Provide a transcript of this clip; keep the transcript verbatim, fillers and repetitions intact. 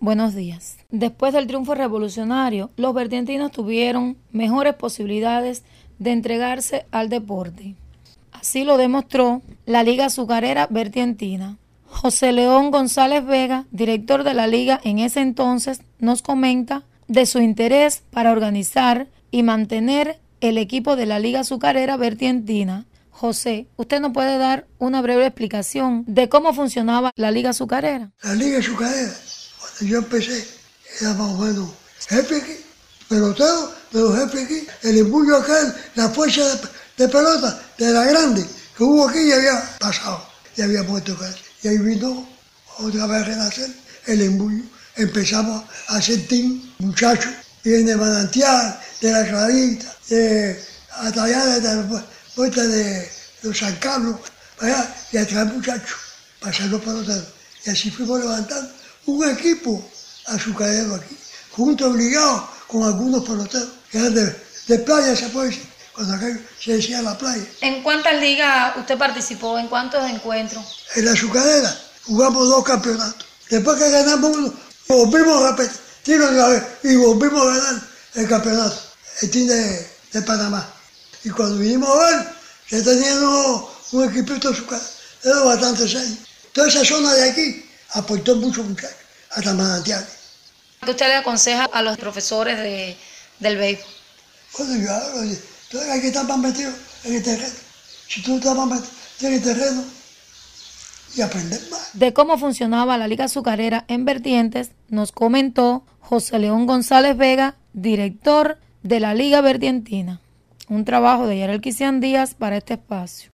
buenos días. Después del triunfo revolucionario, los vertientinos tuvieron mejores posibilidades de entregarse al deporte. Así lo demostró la Liga Azucarera Vertientina. José León González Vega, director de la liga en ese entonces, nos comenta de su interés para organizar y mantener el equipo de la Liga Azucarera Vertientina. José, ¿usted nos puede dar una breve explicación de cómo funcionaba la Liga Azucarera? La Liga Azucarera, cuando yo empecé, era más o menos jefe aquí, pelotero, pero jefe aquí, el embullo acá, la fuerza de, de pelota de la grande que hubo aquí ya había pasado, ya había muerto casi. Y ahí vino otra vez a renacer el embullo. Empezamos a hacer team, muchachos, vienen de Manantial, de la Clarita, de Atallada, de la puerta de los San Carlos, para allá, y a traer muchachos, para ser los peloteros. Y así fuimos levantando un equipo azucarero aquí, junto obligado con algunos peloteros, que eran de, de playa, se puede decir, cuando aquello se decía la playa. ¿En cuántas ligas usted participó? ¿En cuántos encuentros? En la azucarera jugamos dos campeonatos. Después que ganamos uno, volvimos a repetir otra vez y volvimos a ganar el campeonato, el team de, de Panamá. Y cuando vinimos a ver, ya teníamos un equipito azucarero bastante serio. Toda esa zona de aquí aportó muchos muchachos, hasta Manantiales. ¿Qué usted le aconseja a los profesores de, del béisbol? Bueno, yo hablo, tú hay que estar más metido en el terreno. Si tú estás más metido en el terreno, y aprender más. De cómo funcionaba la Liga Azucarera en Vertientes, nos comentó José León González Vega, director de la Liga Vertientina. Un trabajo de Yarel Quisian Díaz para este espacio.